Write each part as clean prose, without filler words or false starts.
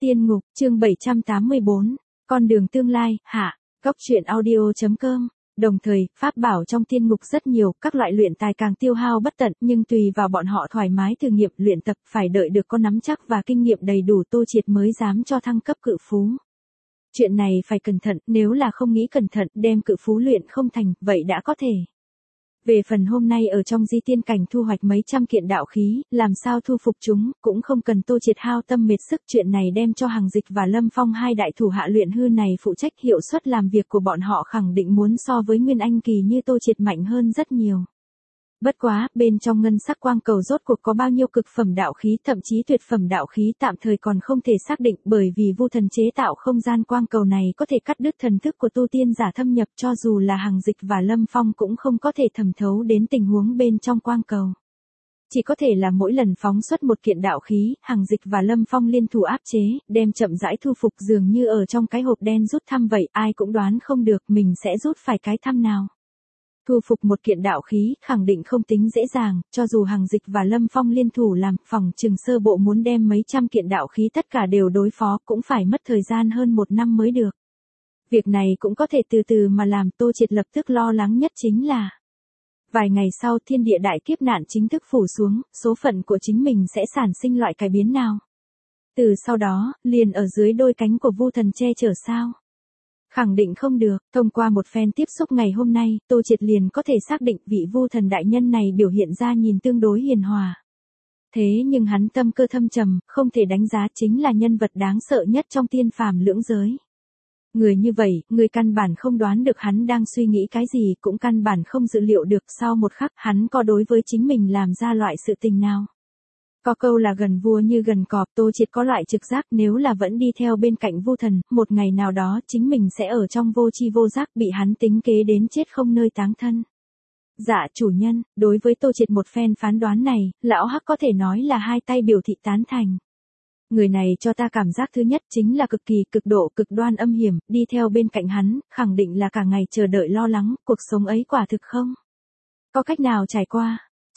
Tiên ngục, chương 784, con đường tương lai, hạ, góc truyện audio.com. Đồng thời, pháp bảo trong tiên ngục rất nhiều, các loại luyện tài càng tiêu hao bất tận, nhưng tùy vào bọn họ thoải mái thử nghiệm luyện tập, phải đợi được có nắm chắc và kinh nghiệm đầy đủ Tô Triệt mới dám cho thăng cấp cự phú. Chuyện này phải cẩn thận, nếu là không nghĩ cẩn thận, đem cự phú luyện không thành, vậy đã có thể. Về phần hôm nay ở trong di tiên cảnh thu hoạch mấy trăm kiện đạo khí, làm sao thu phục chúng, cũng không cần Tô Triệt hao tâm mệt sức, chuyện này đem cho Hằng Dịch và Lâm Phong hai đại thủ hạ luyện hư này phụ trách, hiệu suất làm việc của bọn họ khẳng định muốn so với Nguyên Anh kỳ như Tô Triệt mạnh hơn rất nhiều. Bất quá, bên trong ngân sắc quang cầu rốt cuộc có bao nhiêu cực phẩm đạo khí, thậm chí tuyệt phẩm đạo khí tạm thời còn không thể xác định, bởi vì Vu Thần chế tạo không gian quang cầu này có thể cắt đứt thần thức của tu tiên giả thâm nhập, cho dù là Hằng Dịch và Lâm Phong cũng không có thể thẩm thấu đến tình huống bên trong quang cầu. Chỉ có thể là mỗi lần phóng xuất một kiện đạo khí, Hằng Dịch và Lâm Phong liên thủ áp chế, đem chậm rãi thu phục, dường như ở trong cái hộp đen rút thăm vậy, ai cũng đoán không được mình sẽ rút phải cái thăm nào. Thu phục một kiện đạo khí, khẳng định không tính dễ dàng, cho dù Hằng Dịch và Lâm Phong liên thủ làm, phòng trừng sơ bộ muốn đem mấy trăm kiện đạo khí tất cả đều đối phó, cũng phải mất thời gian hơn 1 năm mới được. Việc này cũng có thể từ từ mà làm. Tô Triệt lập tức lo lắng nhất chính là vài ngày sau thiên địa đại kiếp nạn chính thức phủ xuống, số phận của chính mình sẽ sản sinh loại cải biến nào? Từ sau đó, liền ở dưới đôi cánh của Vu Thần che chở sao? Khẳng định không được. Thông qua một phen tiếp xúc ngày hôm nay, Tô Triệt liền có thể xác định vị Vu Thần đại nhân này biểu hiện ra nhìn tương đối hiền hòa. Thế nhưng hắn tâm cơ thâm trầm, không thể đánh giá, chính là nhân vật đáng sợ nhất trong tiên phàm lưỡng giới. Người như vậy, người căn bản không đoán được hắn đang suy nghĩ cái gì, cũng căn bản không dự liệu được sau một khắc hắn có đối với chính mình làm ra loại sự tình nào. Có câu là gần vua như gần cọp, Tô Triệt có loại trực giác nếu là vẫn đi theo bên cạnh Vu Thần, một ngày nào đó chính mình sẽ ở trong vô tri vô giác bị hắn tính kế đến chết không nơi táng thân. Dạ chủ nhân, đối với Tô Triệt một phen phán đoán này, lão Hắc có thể nói là hai tay biểu thị tán thành. Người này cho ta cảm giác thứ nhất chính là cực kỳ cực độ cực đoan âm hiểm, đi theo bên cạnh hắn, khẳng định là cả ngày chờ đợi lo lắng, cuộc sống ấy quả thực không có cách nào trải qua.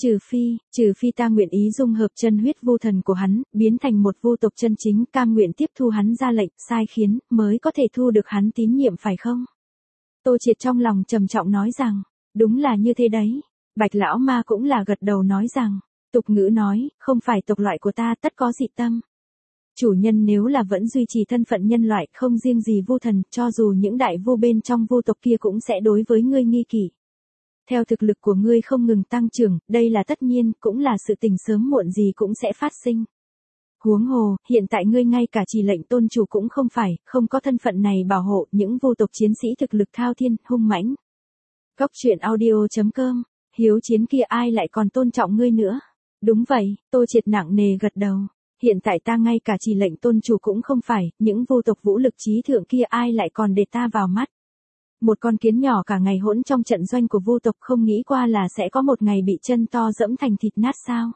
Trừ phi ta nguyện ý dung hợp chân huyết Vu Thần của hắn, biến thành một vu tộc chân chính, cam nguyện tiếp thu hắn ra lệnh, sai khiến, mới có thể thu được hắn tín nhiệm phải không? Tô Triệt trong lòng trầm trọng nói rằng, đúng là như thế đấy. Bạch lão ma cũng là gật đầu nói rằng, tục ngữ nói, không phải tộc loại của ta tất có dị tâm. Chủ nhân nếu là vẫn duy trì thân phận nhân loại, không riêng gì Vu Thần, cho dù những đại vu bên trong vu tộc kia cũng sẽ đối với ngươi nghi kỷ. Theo thực lực của ngươi không ngừng tăng trưởng, đây là tất nhiên, cũng là sự tình sớm muộn gì cũng sẽ phát sinh. Huống hồ, hiện tại ngươi ngay cả chỉ lệnh tôn chủ cũng không phải, không có thân phận này bảo hộ những vu tộc chiến sĩ thực lực thao thiên, hung mãnh. Góc truyện audio.com, hiếu chiến kia ai lại còn tôn trọng ngươi nữa? Đúng vậy, Tô Triệt nặng nề gật đầu. Hiện tại ta ngay cả chỉ lệnh tôn chủ cũng không phải, những vu tộc vũ lực trí thượng kia ai lại còn để ta vào mắt. Một con kiến nhỏ cả ngày hỗn trong trận doanh của vu tộc, không nghĩ qua là sẽ có một ngày bị chân to dẫm thành thịt nát sao.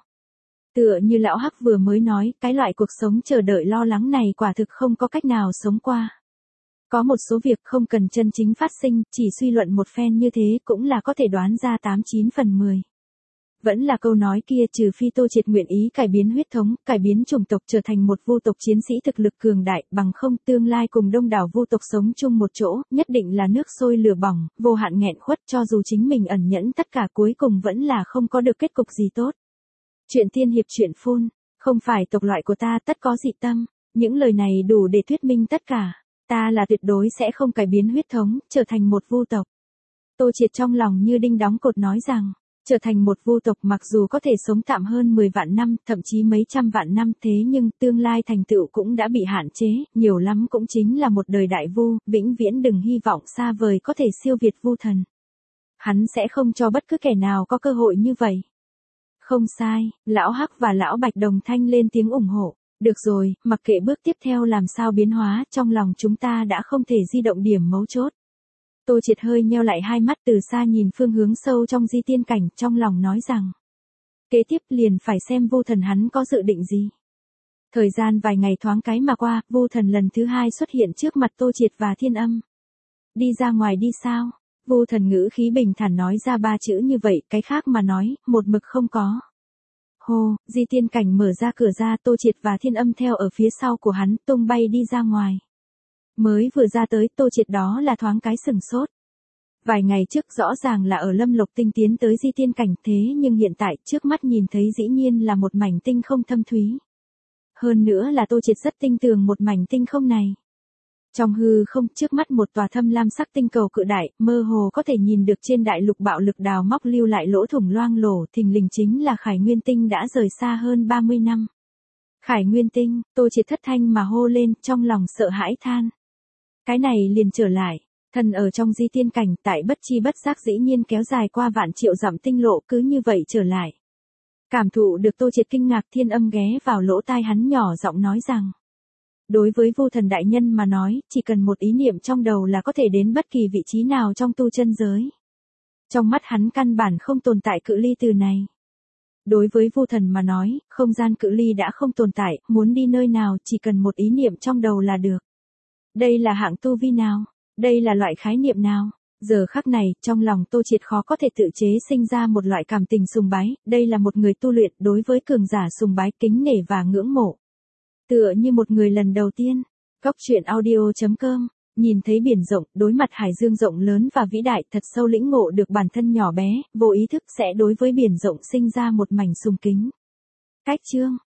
Tựa như lão Hắc vừa mới nói, cái loại cuộc sống chờ đợi lo lắng này quả thực không có cách nào sống qua. Có một số việc không cần chân chính phát sinh, chỉ suy luận một phen như thế cũng là có thể đoán ra 89 phần 10. Vẫn là câu nói kia, trừ phi Tô Triệt nguyện ý cải biến huyết thống, cải biến chủng tộc trở thành một vu tộc chiến sĩ thực lực cường đại, bằng không tương lai cùng đông đảo vu tộc sống chung một chỗ, nhất định là nước sôi lửa bỏng, vô hạn nghẹn khuất, cho dù chính mình ẩn nhẫn tất cả cuối cùng vẫn là không có được kết cục gì tốt. Chuyện tiên hiệp truyện phun, không phải tộc loại của ta tất có dị tâm, những lời này đủ để thuyết minh tất cả, ta là tuyệt đối sẽ không cải biến huyết thống, trở thành một vu tộc. Tô Triệt trong lòng như đinh đóng cột nói rằng, trở thành một vu tộc mặc dù có thể sống tạm hơn 10 vạn năm, thậm chí mấy trăm vạn năm, thế nhưng tương lai thành tựu cũng đã bị hạn chế, nhiều lắm cũng chính là một đời đại vu, vĩnh viễn đừng hy vọng xa vời có thể siêu việt Vu Thần. Hắn sẽ không cho bất cứ kẻ nào có cơ hội như vậy. Không sai, lão Hắc và lão Bạch đồng thanh lên tiếng ủng hộ. Được rồi, mặc kệ bước tiếp theo làm sao biến hóa, trong lòng chúng ta đã không thể di động điểm mấu chốt. Tô Triệt hơi nheo lại hai mắt, từ xa nhìn phương hướng sâu trong di tiên cảnh, trong lòng nói rằng, kế tiếp liền phải xem Vu Thần hắn có dự định gì. Thời gian vài ngày thoáng cái mà qua, Vu Thần lần thứ hai xuất hiện trước mặt Tô Triệt và Thiên Âm. Đi ra ngoài đi sao? Vu Thần ngữ khí bình thản nói ra 3 chữ như vậy, cái khác mà nói, một mực không có. Hô, Di Tiên Cảnh mở ra cửa ra, Tô Triệt và Thiên Âm theo ở phía sau của hắn, tung bay đi ra ngoài. Mới vừa ra tới, Tô Triệt đó là thoáng cái sừng sốt. Vài ngày trước rõ ràng là ở Lâm Lộc Tinh tiến tới Di Tiên Cảnh, thế nhưng hiện tại trước mắt nhìn thấy dĩ nhiên là một mảnh tinh không thâm thúy. Hơn nữa là Tô Triệt rất tin tưởng một mảnh tinh không này. Trong hư không trước mắt một tòa thâm lam sắc tinh cầu cự đại, mơ hồ có thể nhìn được trên đại lục bạo lực đào móc lưu lại lỗ thủng loang lổ, thình lình chính là Khải Nguyên Tinh đã rời xa hơn 30 năm. Khải Nguyên Tinh, Tô Triệt thất thanh mà hô lên, trong lòng sợ hãi than. Cái này liền trở lại, thần ở trong Di Tiên Cảnh, tại bất chi bất giác dĩ nhiên kéo dài qua vạn triệu dặm tinh lộ, cứ như vậy trở lại. Cảm thụ được Tô Triệt kinh ngạc, Thiên Âm ghé vào lỗ tai hắn nhỏ giọng nói rằng. Đối với Vu Thần đại nhân mà nói, chỉ cần một ý niệm trong đầu là có thể đến bất kỳ vị trí nào trong tu chân giới. Trong mắt hắn căn bản không tồn tại cự ly từ này. Đối với Vu Thần mà nói, không gian cự ly đã không tồn tại, muốn đi nơi nào chỉ cần một ý niệm trong đầu là được. Đây là hạng tu vi nào? Đây là loại khái niệm nào? Giờ khắc này, trong lòng Tô Triệt khó có thể tự chế sinh ra một loại cảm tình sùng bái, đây là một người tu luyện đối với cường giả sùng bái, kính nể và ngưỡng mộ. Tựa như một người lần đầu tiên. Góc truyện audio.com, nhìn thấy biển rộng, đối mặt hải dương rộng lớn và vĩ đại, thật sâu lĩnh ngộ được bản thân nhỏ bé, vô ý thức sẽ đối với biển rộng sinh ra một mảnh sùng kính. Cách chương